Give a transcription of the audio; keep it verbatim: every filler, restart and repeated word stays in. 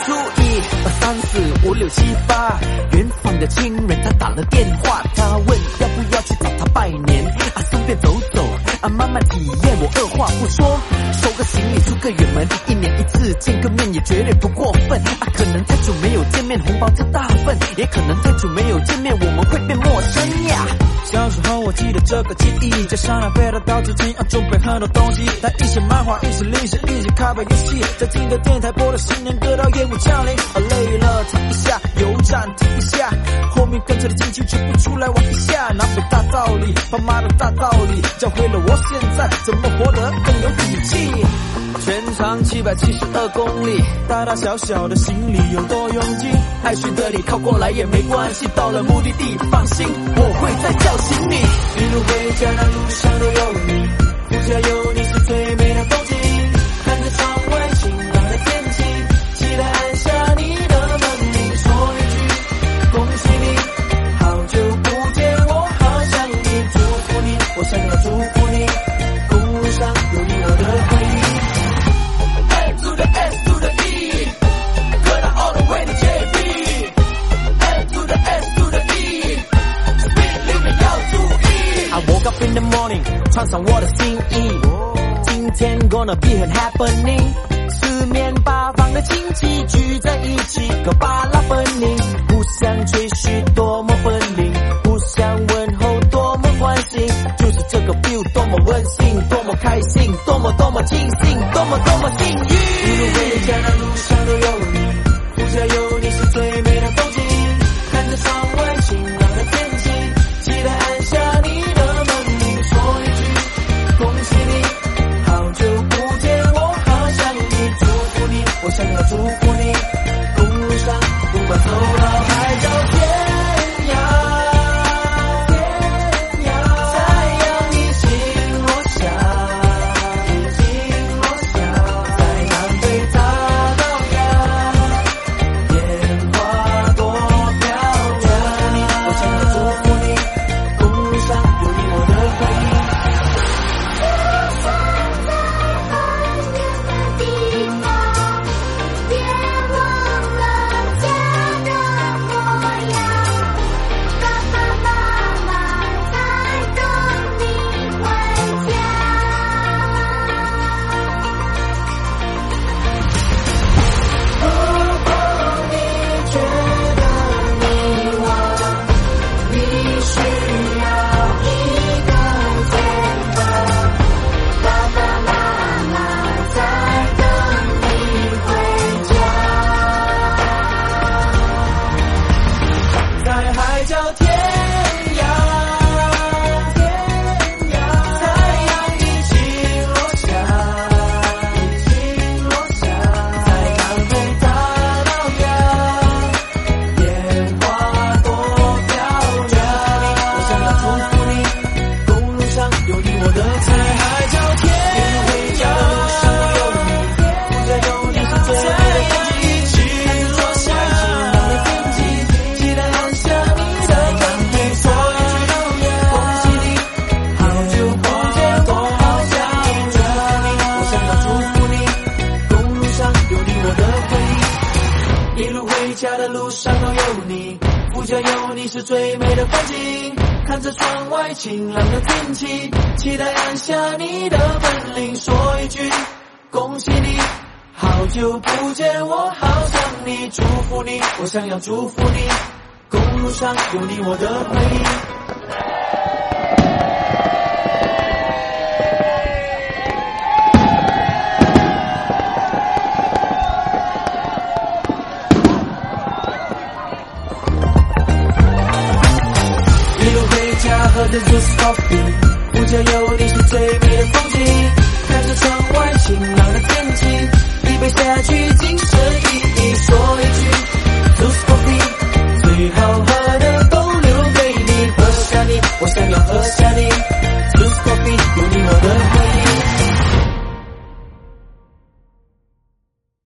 注意，二三四五六七八，远方的亲人他打了电话，他问要不要去找他拜年，啊顺便走走，啊慢慢体验，我二话不说，收个行李出个远门，一年一次见个面也绝对不过分，啊可能太久没有见面，红包这大份，也可能太久没有见面，我们会变陌生呀。 小时候我记得这个记忆，加上那背了到至今，啊准备很多东西，带一些漫画，一些零食，一些卡牌游戏，在听着电台播的新年歌到夜幕降临，啊累了躺一下，有站停一下，后面跟着的亲戚全部出来玩一下，南北大道理，爸妈的大道理，教会了我现在怎么活得更有底气。 全长七百七十二公里， 大大小小的行李有多拥挤， 爱去的你靠过来也没关系，到了目的地放心，我会再叫醒你。 一路回家的路上都有你，副驾有你是最美的风景，看着窗外晴朗的天气，期待按下你的门铃，说一句恭喜你，好久不见我好想你，祝福你，我想要祝福你，公路上有你我的回忆。 To the S to the E, cut out all the way to J B. A to the S to the E, speed limit 要注意。I woke up in the morning， 穿上我的新衣，今天 gonna be 很 happening。四面八方的亲戚聚在一起，个巴拉分明，互相吹嘘多么分灵，互相问候多么欢欣，就是这个 feel 多么温馨，多么开心，多么多么庆幸，多么多么幸运。 一路回家的路上都有你，副驾有你是最美的风景，看着窗外晴朗的天气，期待按下你的门铃，说一句恭喜你，好久不见我好想你，祝福你，我想要祝福你，公路上不管走到海角天涯，天涯，太阳已经落下，已经落下，在南北大道呀，烟花多漂亮，我想要祝福你，公路上有你我的回忆。 地方，别忘了家的模样，爸爸妈妈在等你回家。如果你觉得迷惘，你需要一个肩膀，爸爸妈妈在等你回家。 在海角天涯，天涯，太阳已经落下，已经落下，在南北大道呀，烟花多漂亮，我想要祝福你，公路上有你我的在海角天涯，路上都有你，副驾有你是最美的风景，看着窗外晴朗的天气，期待按下你的门铃，说一句恭喜你，好久不见我好想你，祝福你，我想要祝福你，公路上有你我的回忆。一路回家的路上都有你，副驾有你是最美的风景，看着窗外晴朗的天气，期待按下你的门铃，说一句恭喜你，好久不见我好想你，祝福你，我想要祝福你，公路上有你我的回忆。一路回家喝着 Juice Coffee， 副驾有你是最美的风景，看着窗外晴朗的天气，